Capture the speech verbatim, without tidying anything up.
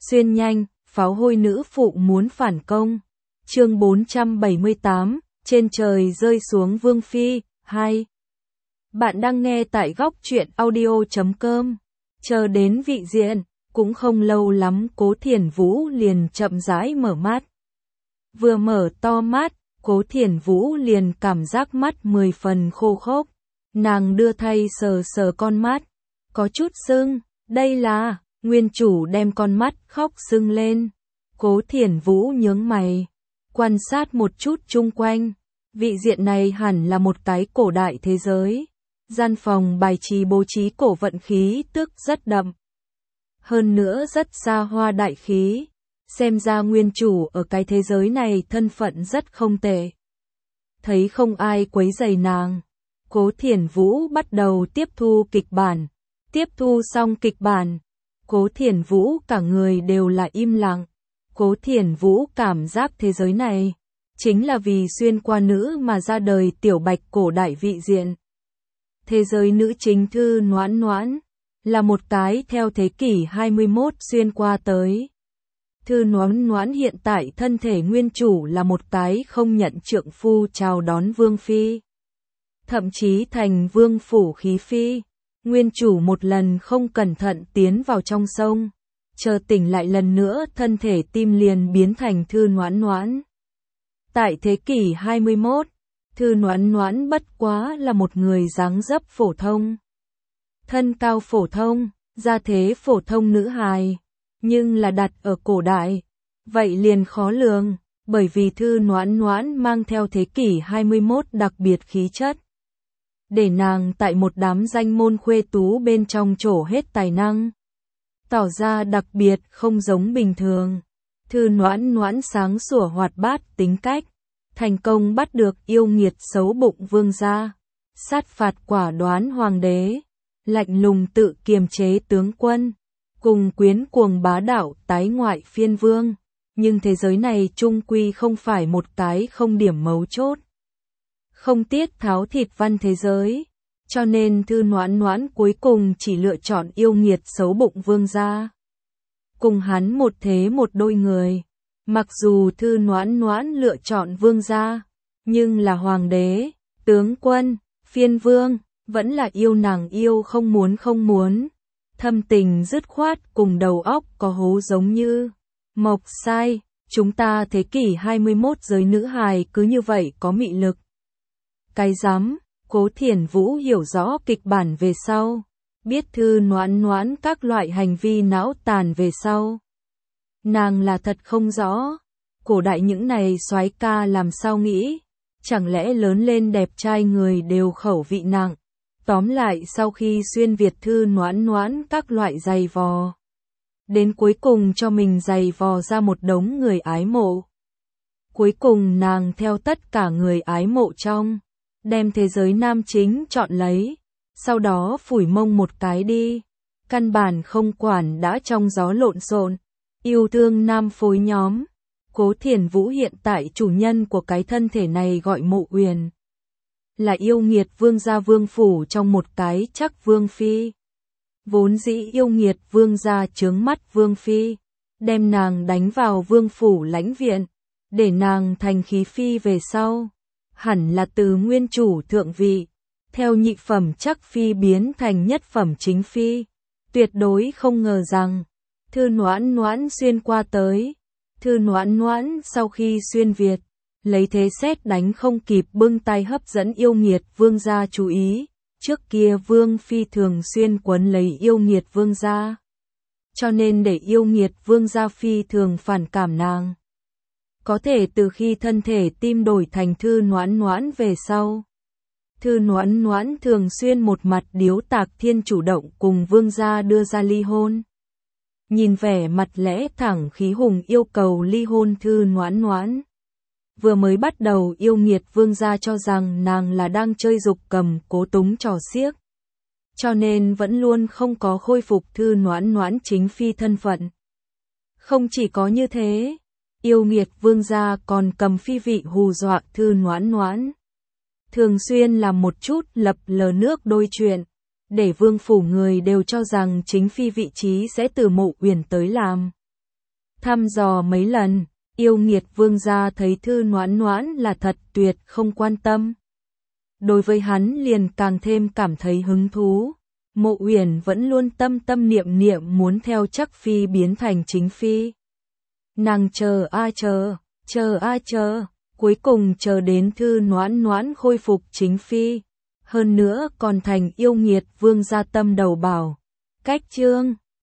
Xuyên nhanh, pháo hôi nữ phụ muốn phản công. Chương bốn trăm bảy mươi tám, trên trời rơi xuống vương phi, hai. Bạn đang nghe tại góc truyện audio chấm com. Chờ đến vị diện, cũng không lâu lắm Cố Thiển Vũ liền chậm rãi mở mắt. Vừa mở to mắt, Cố Thiển Vũ liền cảm giác mắt mười phần khô khốc. Nàng đưa tay sờ sờ con mắt, có chút sưng, đây là, nguyên chủ đem con mắt khóc sưng lên. Cố Thiển Vũ nhướng mày, quan sát một chút chung quanh, vị diện này hẳn là một cái cổ đại thế giới. Gian phòng bài trí bố trí cổ vận khí tức rất đậm. Hơn nữa rất xa hoa đại khí, xem ra nguyên chủ ở cái thế giới này thân phận rất không tệ. Thấy không ai quấy rầy nàng, Cố Thiển Vũ bắt đầu tiếp thu kịch bản. Tiếp thu xong kịch bản, Cố Thiển Vũ cả người đều là im lặng. Cố Thiển Vũ cảm giác thế giới này chính là vì xuyên qua nữ mà ra đời tiểu bạch cổ đại vị diện. Thế giới nữ chính Thư Noãn Noãn là một cái theo thế kỷ hai mươi mốt xuyên qua tới. Thư Noãn Noãn hiện tại thân thể nguyên chủ là một cái không nhận trượng phu chào đón vương phi, thậm chí thành vương phủ khí phi. Nguyên chủ một lần không cẩn thận tiến vào trong sông, chờ tỉnh lại lần nữa thân thể tim liền biến thành Thư Noãn Noãn. Tại thế kỷ hai mươi mốt, Thư Noãn Noãn bất quá là một người dáng dấp phổ thông, thân cao phổ thông, gia thế phổ thông nữ hài, nhưng là đặt ở cổ đại, vậy liền khó lường, bởi vì Thư Noãn Noãn mang theo thế kỷ hai mươi mốt đặc biệt khí chất. Để nàng tại một đám danh môn khuê tú bên trong trổ hết tài năng, tỏ ra đặc biệt không giống bình thường. Thư Noãn Noãn sáng sủa hoạt bát tính cách, thành công bắt được yêu nghiệt xấu bụng vương gia, sát phạt quả đoán hoàng đế, lạnh lùng tự kiềm chế tướng quân, cùng quyến cuồng bá đạo tái ngoại phiên vương. Nhưng thế giới này chung quy không phải một cái không điểm mấu chốt, không tiết tháo thịt văn thế giới, cho nên Thư Noãn Noãn cuối cùng chỉ lựa chọn yêu nghiệt xấu bụng vương gia. Cùng hắn một thế một đôi người, mặc dù Thư Noãn Noãn lựa chọn vương gia, nhưng là hoàng đế, tướng quân, phiên vương, vẫn là yêu nàng yêu không muốn không muốn. Thâm tình dứt khoát cùng đầu óc có hố giống như mộc sai, chúng ta thế kỷ hai mươi mốt giới nữ hài cứ như vậy có mị lực. Cái dám, Cố Thiển Vũ hiểu rõ kịch bản về sau, biết Thư Noãn Noãn các loại hành vi não tàn về sau. Nàng là thật không rõ, cổ đại những này soái ca làm sao nghĩ, chẳng lẽ lớn lên đẹp trai người đều khẩu vị nặng. Tóm lại sau khi xuyên Việt Thư Noãn Noãn các loại giày vò, đến cuối cùng cho mình giày vò ra một đống người ái mộ. Cuối cùng nàng theo tất cả người ái mộ trong, đem thế giới nam chính chọn lấy, sau đó phủi mông một cái đi, căn bản không quản đã trong gió lộn xộn, yêu thương nam phối nhóm. Cố Thiển Vũ hiện tại chủ nhân của cái thân thể này gọi Mộ Uyển, là yêu nghiệt vương gia vương phủ trong một cái chắc vương phi. Vốn dĩ yêu nghiệt vương gia chướng mắt vương phi, đem nàng đánh vào vương phủ lãnh viện, để nàng thành khí phi về sau. Hẳn là từ nguyên chủ thượng vị, theo nhị phẩm chắc phi biến thành nhất phẩm chính phi. Tuyệt đối không ngờ rằng, Thư Noãn Noãn xuyên qua tới. Thư Noãn Noãn sau khi xuyên Việt, lấy thế xét đánh không kịp bưng tay hấp dẫn yêu nghiệt vương gia chú ý. Trước kia vương phi thường xuyên quấn lấy yêu nghiệt vương gia, cho nên để yêu nghiệt vương gia phi thường phản cảm nàng. Có thể từ khi thân thể tim đổi thành Thư Noãn Noãn về sau, Thư Noãn Noãn thường xuyên một mặt điếu tạc thiên chủ động cùng vương gia đưa ra ly hôn. Nhìn vẻ mặt lẽ thẳng khí hùng yêu cầu ly hôn Thư Noãn Noãn, vừa mới bắt đầu yêu nghiệt vương gia cho rằng nàng là đang chơi dục cầm cố túng trò xiếc, cho nên vẫn luôn không có khôi phục Thư Noãn Noãn chính phi thân phận. Không chỉ có như thế, yêu nghiệt vương gia còn cầm phi vị hù dọa Thư Noãn Noãn, thường xuyên làm một chút lập lờ nước đôi chuyện, để vương phủ người đều cho rằng chính phi vị trí sẽ từ Mộ Uyển tới làm. thăm dò mấy lần, yêu nghiệt vương gia thấy Thư Noãn Noãn là thật tuyệt không quan tâm. Đối với hắn liền càng thêm cảm thấy hứng thú. Mộ Uyển vẫn luôn tâm tâm niệm niệm muốn theo Trắc Phi biến thành chính phi. Nàng chờ a chờ, chờ a chờ, cuối cùng chờ đến Thư Noãn Noãn khôi phục chính phi. Hơn nữa còn thành yêu nghiệt vương gia tâm đầu bảo. Cách chương